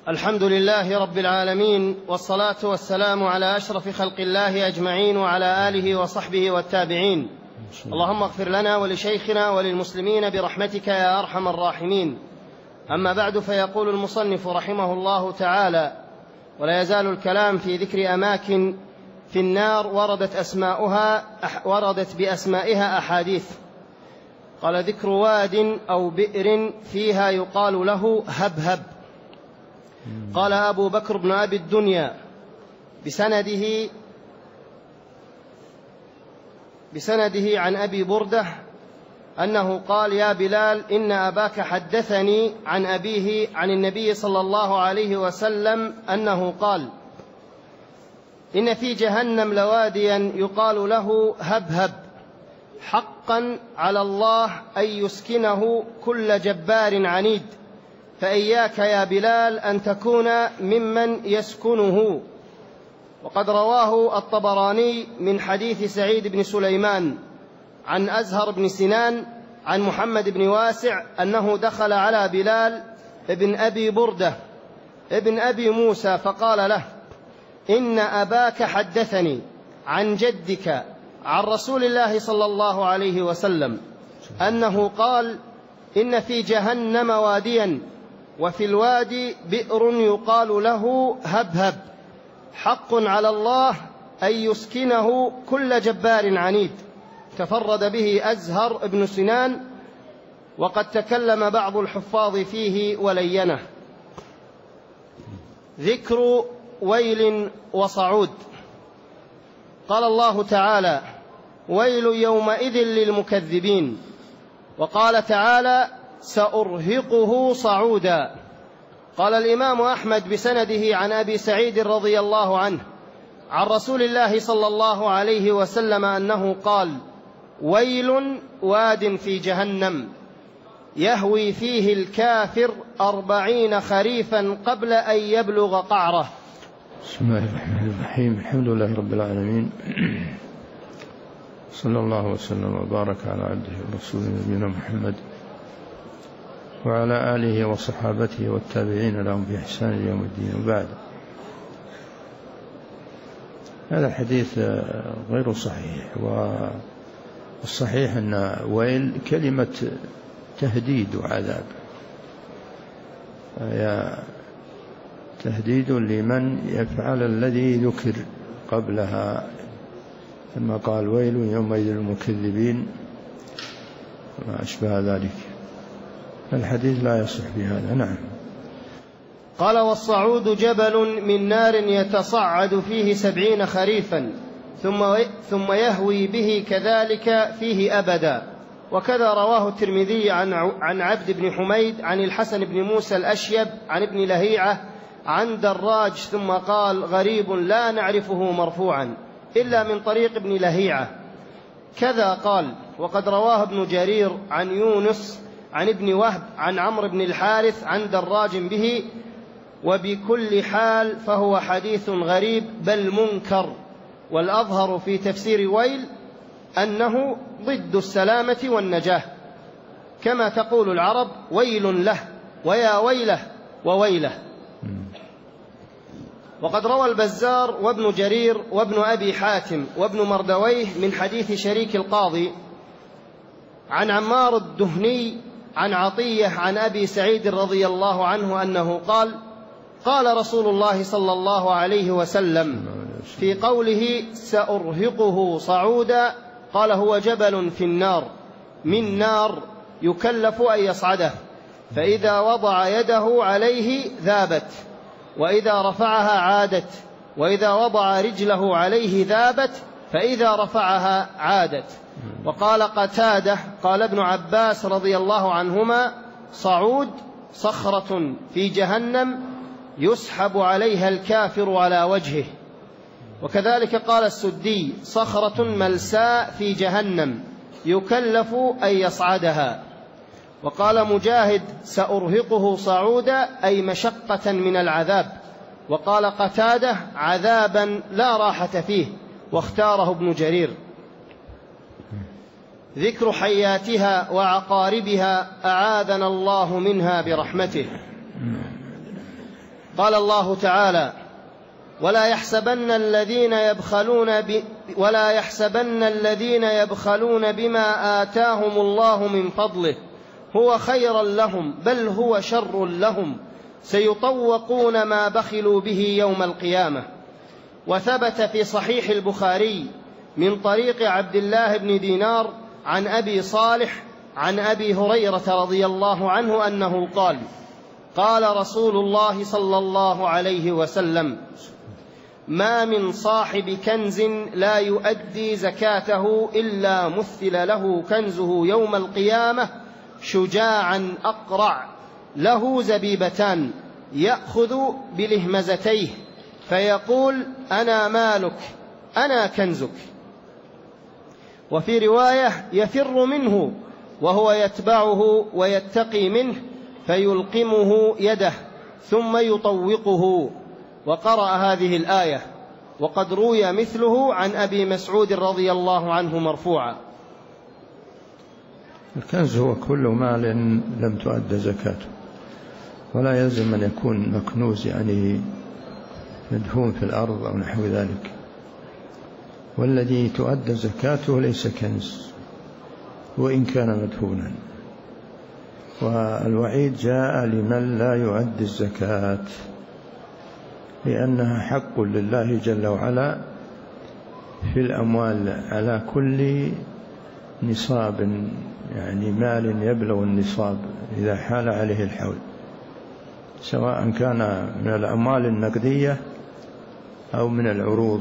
الحمد لله رب العالمين، والصلاة والسلام على أشرف خلق الله أجمعين وعلى آله وصحبه والتابعين. اللهم اغفر لنا ولشيخنا وللمسلمين برحمتك يا أرحم الراحمين. أما بعد، فيقول المصنف رحمه الله تعالى: ولا يزال الكلام في ذكر أماكن في النار وردت بأسمائها أحاديث. قال: ذكر واد أو بئر فيها يقال له هبهب. قال أبو بكر بن أبي الدنيا بسنده عن أبي بردة أنه قال: يا بلال، إن أباك حدثني عن أبيه عن النبي صلى الله عليه وسلم أنه قال: إن في جهنم لواديا يقال له هبهب، حقا على الله أن يسكنه كل جبار عنيد، فإياك يا بلال أن تكون ممن يسكنه. وقد رواه الطبراني من حديث سعيد بن سليمان عن أزهر بن سنان عن محمد بن واسع أنه دخل على بلال ابن أبي بردة ابن أبي موسى فقال له: إن أباك حدثني عن جدك عن رسول الله صلى الله عليه وسلم أنه قال: إن في جهنم واديا، وفي الوادي بئر يقال له هبهب، حق على الله أن يسكنه كل جبار عنيد. تفرد به أزهر بن سنان، وقد تكلم بعض الحفاظ فيه ولينه. ذكر ويل وصعود. قال الله تعالى: ويل يومئذ للمكذبين. وقال تعالى: سأرهقه صعودا. قال الإمام أحمد بسنده عن أبي سعيد رضي الله عنه عن رسول الله صلى الله عليه وسلم أنه قال: ويل واد في جهنم يهوي فيه الكافر 40 خريفا قبل أن يبلغ قعره. بسم الله الرحمن الرحيم. الحمد لله رب العالمين، صلى الله وسلم وبارك على عبده ورسوله نبينا محمد وعلى آله وصحابته والتابعين لهم بإحسان يوم الدين. وبعد، هذا الحديث غير صحيح، والصحيح أن ويل كلمة تهديد وعذاب، تهديد لمن يفعل الذي ذكر قبلها، ثم قال: ويل يومئذ للمكذبين وما أشبه ذلك. الحديث لا يصح بهذا. نعم. قال: والصعود جبل من نار يتصعد فيه 70 خريفا ثم يهوي به كذلك فيه أبدا. وكذا رواه الترمذي عن عبد بن حميد عن الحسن بن موسى الأشيب عن ابن لهيعة عن دراج، ثم قال: غريب لا نعرفه مرفوعا إلا من طريق ابن لهيعة. كذا قال: وقد رواه ابن جرير عن يونس عن ابن وهب عن عمرو بن الحارث عن دراج به. وبكل حال فهو حديث غريب بل منكر. والأظهر في تفسير ويل أنه ضد السلامة والنجاة، كما تقول العرب: ويل له، ويا ويله، وويله. وقد روى البزار وابن جرير وابن أبي حاتم وابن مردويه من حديث شريك القاضي عن عمار الدهني عن عطية عن أبي سعيد رضي الله عنه أنه قال: قال رسول الله صلى الله عليه وسلم في قوله: سأرهقه صعودا، قال: هو جبل في النار من نار يكلف أن يصعده، فإذا وضع يده عليه ذابت، وإذا رفعها عادت، وإذا وضع رجله عليه ذابت، فإذا رفعها عادت. وقال قتادة: قال ابن عباس رضي الله عنهما: صعود صخرة في جهنم يسحب عليها الكافر على وجهه. وكذلك قال السدي: صخرة ملساء في جهنم يكلف أن يصعدها. وقال مجاهد: سأرهقه صعودا، أي مشقة من العذاب. وقال قتادة: عذابا لا راحة فيه، واختاره ابن جرير. ذكر حياتها وعقاربها أعاذنا الله منها برحمته. قال الله تعالى: ولا يحسبن الذين يبخلون بما آتاهم الله من فضله هو خيرا لهم بل هو شر لهم سيطوقون ما بخلوا به يوم القيامة. وثبت في صحيح البخاري من طريق عبد الله بن دينار عن أبي صالح عن أبي هريرة رضي الله عنه أنه قال: قال رسول الله صلى الله عليه وسلم: ما من صاحب كنز لا يؤدي زكاته إلا مثل له كنزه يوم القيامة شجاعا أقرع له زبيبتان يأخذ بلهمزتيه فيقول: أنا مالك أنا كنزك. وفي رواية: يفر منه وهو يتبعه ويتقي منه فيلقمه يده ثم يطوقه. وقرأ هذه الآية. وقد روي مثله عن أبي مسعود رضي الله عنه مرفوعا. الكنز هو كل مال لم تؤد زكاته، ولا يلزم أن يكون مكنوز يعني مدفون في الأرض أو نحو ذلك. والذي تؤدى زكاته ليس كنز وإن كان مدفونا. والوعيد جاء لمن لا يؤدي الزكاة، لأنها حق لله جل وعلا في الأموال على كل نصاب، يعني مال يبلغ النصاب إذا حال عليه الحول، سواء كان من الأموال النقدية أو من العروض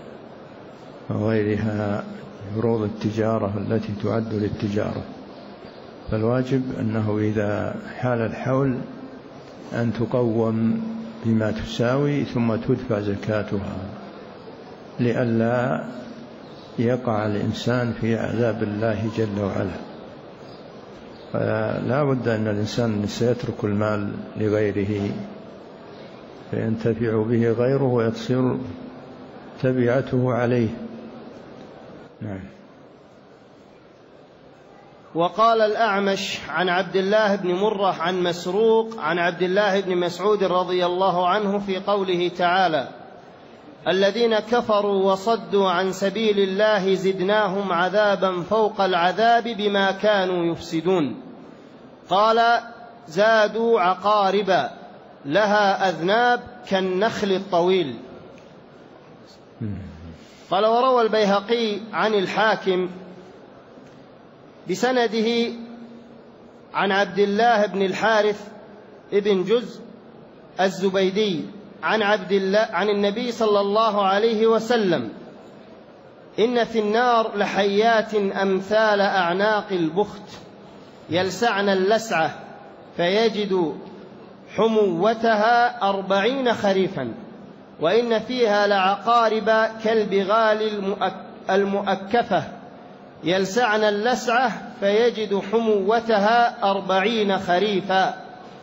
وغيرها، عروض التجارة التي تعد للتجارة. فالواجب أنه إذا حال الحول أن تقوم بما تساوي ثم تدفع زكاتها، لئلا يقع الإنسان في عذاب الله جل وعلا. فلا بد أن الإنسان سيترك المال لغيره فينتفع به غيره ويتصير تبعته عليه. نعم. وقال الأعمش عن عبد الله بن مرة عن مسروق عن عبد الله بن مسعود رضي الله عنه في قوله تعالى: الذين كفروا وصدوا عن سبيل الله زدناهم عذابا فوق العذاب بما كانوا يفسدون. قال: زادوا عقارب لها أذناب كالنخل الطويل. قال: وروى البيهقي عن الحاكم بسنده عن عبد الله بن الحارث ابن جزء الزبيدي عن النبي صلى الله عليه وسلم: إن في النار لحيات أمثال أعناق البخت يلسعن اللسعة فيجد حموتها 40 خريفا، وإن فيها لعقارب كالبغال المؤكفة يلسعن اللسعة فيجد حموتها 40 خريفا.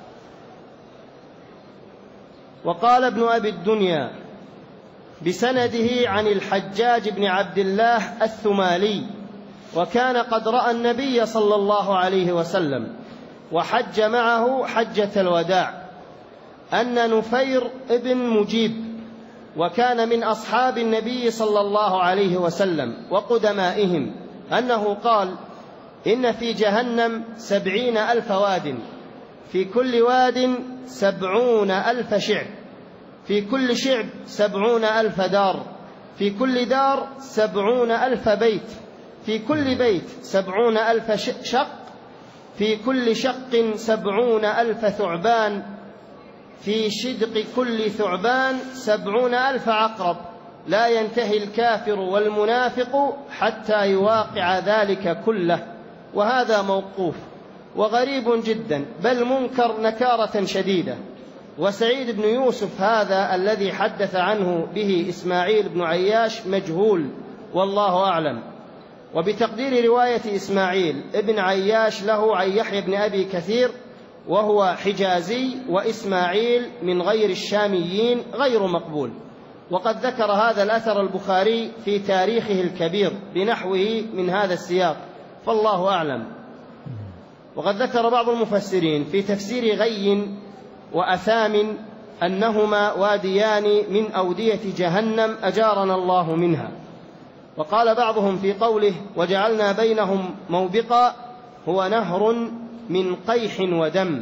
وقال ابن أبي الدنيا بسنده عن الحجاج بن عبد الله الثمالي: وكان قد رأى النبي صلى الله عليه وسلم وحج معه حجة الوداع، أن نفير ابن مجيب وكان من أصحاب النبي صلى الله عليه وسلم وقدمائهم أنه قال: إن في جهنم 70,000 واد، في كل واد 70,000 شعب، في كل شعب 70,000 دار، في كل دار 70,000 بيت، في كل بيت 70,000 شق، في كل شق 70,000 ثعبان، في شدق كل ثعبان 70,000 عقرب، لا ينتهي الكافر والمنافق حتى يواقع ذلك كله. وهذا موقوف وغريب جدا، بل منكر نكارة شديدة. وسعيد بن يوسف هذا الذي حدث عنه به إسماعيل بن عياش مجهول والله أعلم. وبتقدير رواية إسماعيل ابن عياش له عن يحيى بن أبي كثير وهو حجازي، وإسماعيل من غير الشاميين غير مقبول. وقد ذكر هذا الأثر البخاري في تاريخه الكبير بنحوه من هذا السياق، فالله أعلم. وقد ذكر بعض المفسرين في تفسير غي وأثام أنهما واديان من أودية جهنم أجارنا الله منها. وقال بعضهم في قوله وجعلنا بينهم موبقا هو نهر من قيح ودم.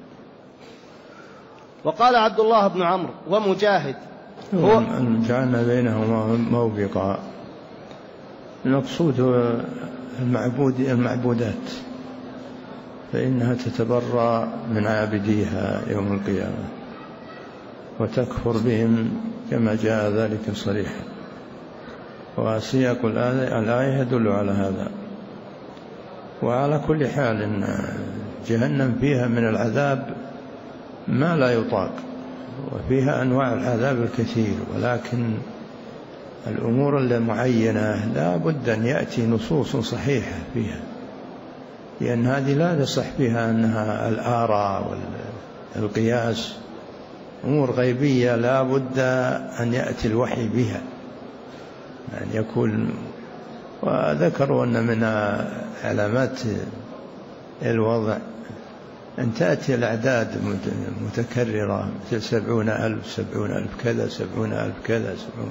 وقال عبد الله بن عمرو ومجاهد هو جعلنا بينهما موبقا، المقصود هو المعبودات، فإنها تتبرأ من عابديها يوم القيامة وتكفر بهم كما جاء ذلك صريحا، وسياق الآية يدل على هذا. وعلى كل حال إن جهنم فيها من العذاب ما لا يطاق، وفيها أنواع العذاب الكثير، ولكن الأمور المعينة لا بد أن يأتي نصوص صحيحة فيها، لأن هذه لا تصح فيها أنها الآراء والقياس، أمور غيبية لا بد أن يأتي الوحي بها أن يكون. وذكروا أن من علامات الوضع أن تأتي الأعداد متكررة مثل 70,000 70,000 كذا 70,000 كذا 70.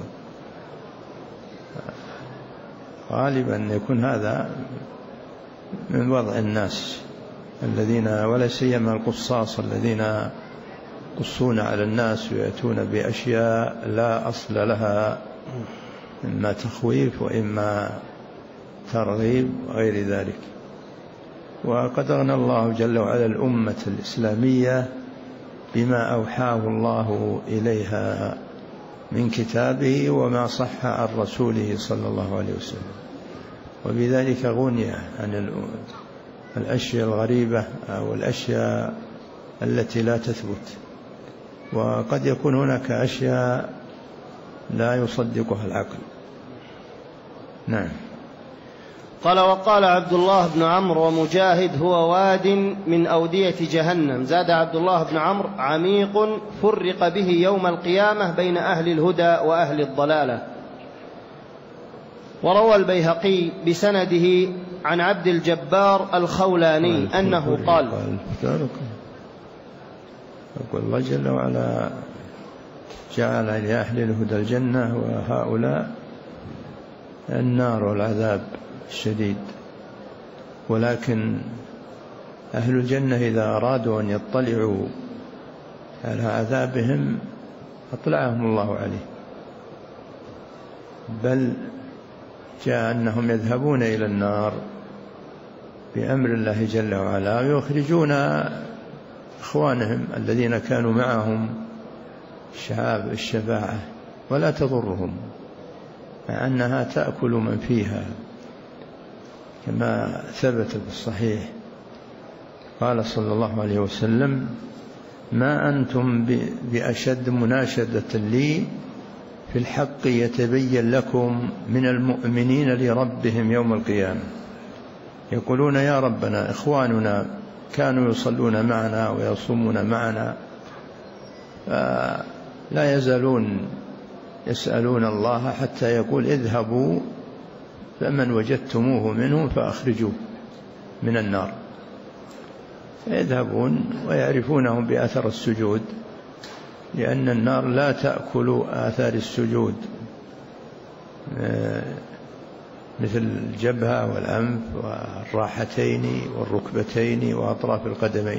غالبا يكون هذا من وضع الناس الذين ولا سيما القصاص الذين يقصون على الناس ويأتون بأشياء لا أصل لها، إما تخويف وإما ترغيب وغير ذلك. وقد أغنى الله جل وعلا الأمة الإسلامية بما أوحاه الله إليها من كتابه وما صح عن رسوله صلى الله عليه وسلم، وبذلك غني عن الأشياء الغريبة أو الأشياء التي لا تثبت. وقد يكون هناك أشياء لا يصدقها العقل. نعم. قال وقال عبد الله بن عمرو ومجاهد هو واد من أودية جهنم. زاد عبد الله بن عمرو عميق فرق به يوم القيامة بين أهل الهدى وأهل الضلالة. وروى البيهقي بسنده عن عبد الجبار الخولاني أنه قال يقول الله جل وعلا جعل لأهل الهدى الجنة وهؤلاء النار والعذاب الشديد. ولكن أهل الجنة إذا أرادوا أن يطلعوا على عذابهم أطلعهم الله عليه، بل جاء أنهم يذهبون إلى النار بأمر الله جل وعلا ويخرجون إخوانهم الذين كانوا معهم شعاب الشفاعة ولا تضرهم، مع أنها تأكل من فيها كما ثبت في الصحيح. قال صلى الله عليه وسلم ما أنتم بأشد مناشدة لي في الحق يتبين لكم من المؤمنين لربهم يوم القيامة، يقولون يا ربنا إخواننا كانوا يصلون معنا ويصومون معنا، لا يزالون يسألون الله حتى يقول اذهبوا فمن وجدتموه منهم فأخرجوه من النار. فيذهبون ويعرفونهم بأثر السجود، لأن النار لا تأكل آثار السجود مثل الجبهة والأنف والراحتين والركبتين وأطراف القدمين،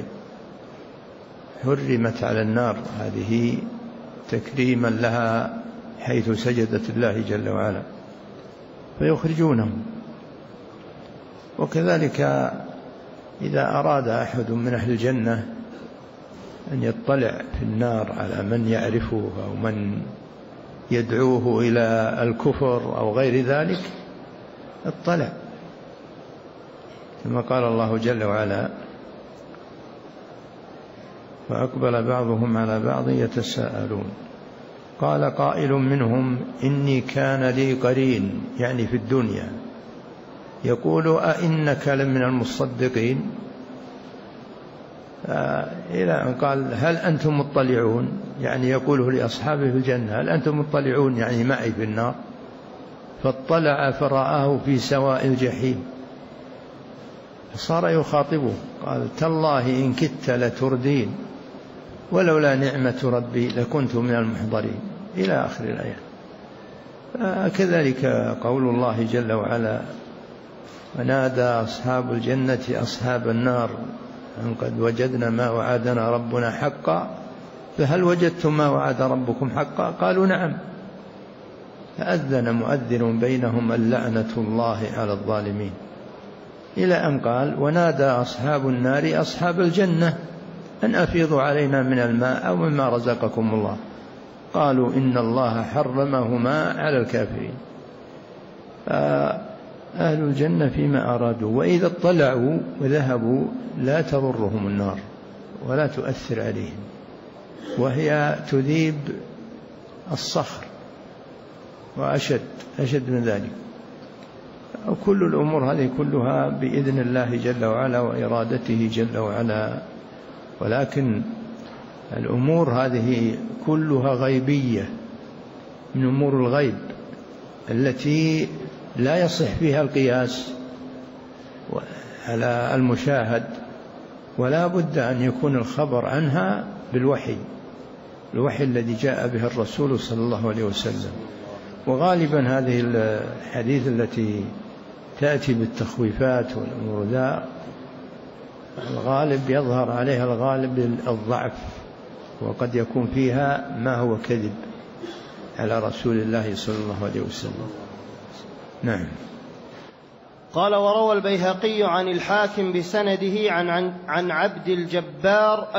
حرمت على النار هذه تكريما لها حيث سجدت الله جل وعلا، فيخرجونهم. وكذلك إذا أراد أحد من أهل الجنة أن يطلع في النار على من يعرفه أو من يدعوه إلى الكفر أو غير ذلك اطلع، كما قال الله جل وعلا فأقبل بعضهم على بعض يتساءلون قال قائل منهم إني كان لي قرين، يعني في الدنيا، يقول أئنك لمن المصدقين، إلى أن قال هل أنتم مطلعون، يعني يقوله لأصحابه في الجنة هل أنتم مطلعون يعني معي في النار، فاطلع فرآه في سواء الجحيم، صار يخاطبه قال تالله إن كدت لتردين ولولا نعمة ربي لكنت من المحضرين إلى آخر الآية. كذلك قول الله جل وعلا: ونادى أصحاب الجنة أصحاب النار أن قد وجدنا ما وعدنا ربنا حقا فهل وجدتم ما وعد ربكم حقا؟ قالوا نعم. فأذن مؤذن بينهم اللعنة الله على الظالمين، إلى أن قال: ونادى أصحاب النار أصحاب الجنة أن أفيضوا علينا من الماء أو مما رزقكم الله قالوا إن الله حرمهما على الكافرين. فأهل الجنة فيما أرادوا، وإذا اطلعوا وذهبوا لا تضرهم النار ولا تؤثر عليهم، وهي تذيب الصخر وأشد من ذلك. وكل الأمور هذه كلها بإذن الله جل وعلا وإرادته جل وعلا، ولكن الأمور هذه كلها غيبية من أمور الغيب التي لا يصح فيها القياس على المشاهد، ولا بد أن يكون الخبر عنها بالوحي، الوحي الذي جاء به الرسول صلى الله عليه وسلم. وغالبا هذه الحديث التي تأتي بالتخويفات والأمور ذا الغالب يظهر عليها الغالب الضعف، وقد يكون فيها ما هو كذب على رسول الله صلى الله عليه وسلم. نعم. قال: وروى البيهقي عن الحاكم بسنده عن عبد الجبار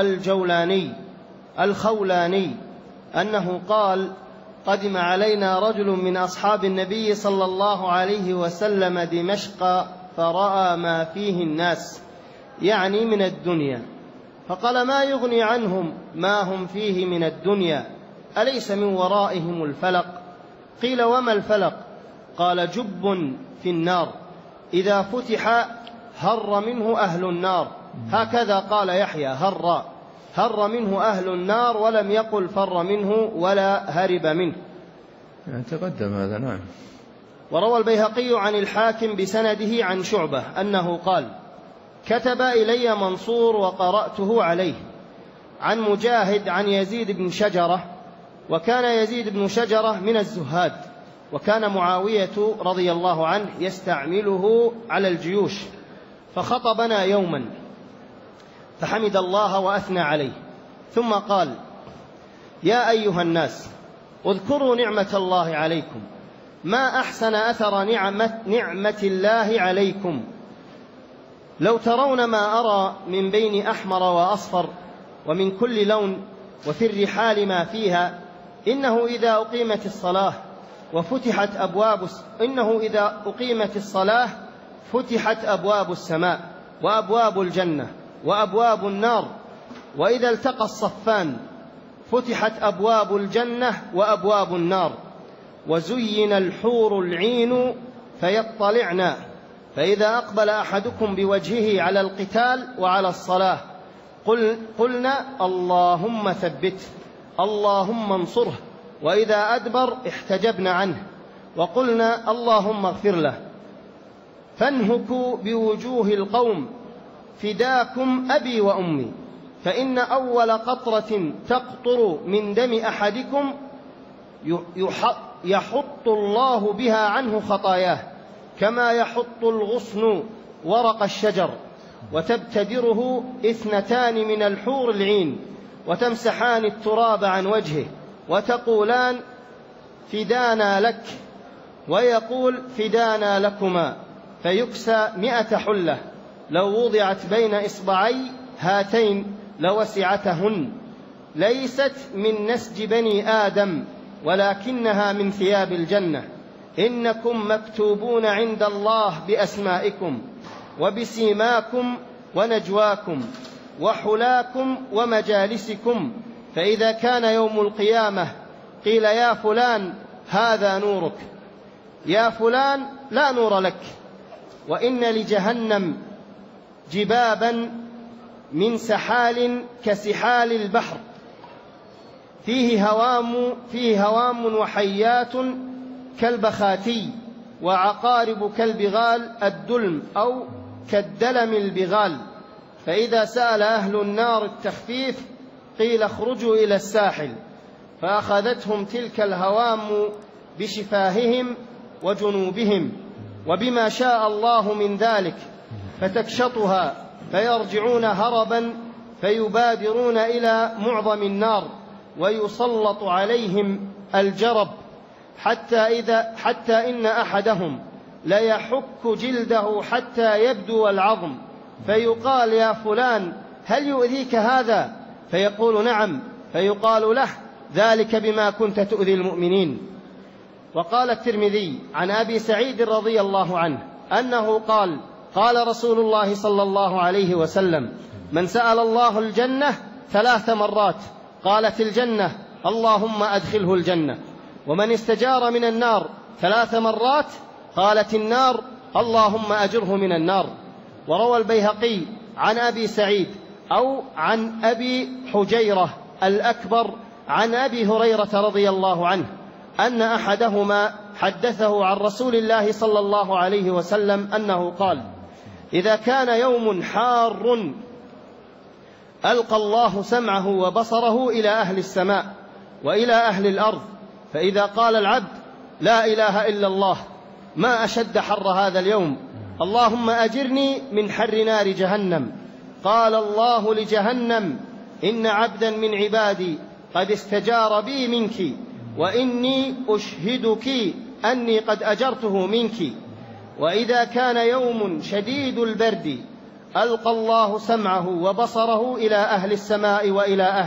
الخولاني أنه قال: قدم علينا رجل من أصحاب النبي صلى الله عليه وسلم دمشق فرأى ما فيه الناس، يعني من الدنيا، فقال: ما يغني عنهم ما هم فيه من الدنيا؟ أليس من ورائهم الفلق؟ قيل: وما الفلق؟ قال: جب في النار إذا فتح هر منه أهل النار. هكذا قال يحيى: هر منه أهل النار، ولم يقل فر منه ولا هرب منه. تقدم هذا. نعم. وروى البيهقي عن الحاكم بسنده عن شعبة أنه قال: كتب إلي منصور وقرأته عليه عن مجاهد عن يزيد بن شجرة، وكان يزيد بن شجرة من الزهاد، وكان معاوية رضي الله عنه يستعمله على الجيوش، فخطبنا يوما فحمد الله وأثنى عليه، ثم قال: يا أيها الناس، اذكروا نعمة الله عليكم، ما أحسن أثر نعمة الله عليكم، لو ترون ما أرى من بين أحمر وأصفر ومن كل لون، وفي الرحال ما فيها، إنه إذا أقيمت الصلاة فتحت أبواب السماء وأبواب الجنة وأبواب النار، وإذا التقى الصفان فتحت أبواب الجنة وأبواب النار، وزين الحور العين فيطلعنا، فإذا أقبل أحدكم بوجهه على القتال وعلى الصلاة قلنا: اللهم ثبته، اللهم انصره، وإذا أدبر احتجبنا عنه وقلنا: اللهم اغفر له. فانهكوا بوجوه القوم، فداكم أبي وأمي، فإن أول قطرة تقطر من دم أحدكم يحط الله بها عنه خطاياه، كما يحط الغصن ورق الشجر، وتبتدره 2 من الحور العين، وتمسحان التراب عن وجهه، وتقولان: فدانا لك، ويقول: فدانا لكما، فيكسى 100 حلة، لو وضعت بين إصبعي هاتين لوسعتهن، ليست من نسج بني آدم، ولكنها من ثياب الجنة، إنكم مكتوبون عند الله بأسمائكم وبسيماكم ونجواكم وحلاكم ومجالسكم، فإذا كان يوم القيامة قيل: يا فلان هذا نورك، يا فلان لا نور لك، وإن لجهنم جبابا من سحال كسحال البحر، فيه هوام وحيات كالبخاتي، وعقارب كالبغال الدلم أو كالدلم البغال، فإذا سأل أهل النار التخفيف قيل اخرجوا إلى الساحل، فأخذتهم تلك الهوام بشفاههم وجنوبهم وبما شاء الله من ذلك، فتكشطها فيرجعون هربا، فيبادرون إلى معظم النار، ويسلط عليهم الجرب، حتى إن أحدهم ليحك جلده حتى يبدو العظم، فيقال يا فلان هل يؤذيك هذا؟ فيقول نعم، فيقال له ذلك بما كنت تؤذي المؤمنين. وقال الترمذي عن أبي سعيد رضي الله عنه أنه قال قال رسول الله صلى الله عليه وسلم: من سأل الله الجنة 3 مرات قالت الجنة اللهم أدخله الجنة، ومن استجار من النار 3 مرات قالت النار اللهم أجره من النار. وروى البيهقي عن أبي سعيد أو عن أبي حجيرة الأكبر عن أبي هريرة رضي الله عنه أن أحدهما حدثه عن رسول الله صلى الله عليه وسلم أنه قال: إذا كان يوم حار ألقى الله سمعه وبصره إلى أهل السماء وإلى أهل الأرض، فإذا قال العبد لا إله إلا الله ما أشد حر هذا اليوم، اللهم أجرني من حر نار جهنم، قال الله لجهنم: إن عبدا من عبادي قد استجار بي منك، وإني أشهدك أني قد أجرته منك. وإذا كان يوم شديد البرد ألقى الله سمعه وبصره إلى أهل السماء وإلى أهل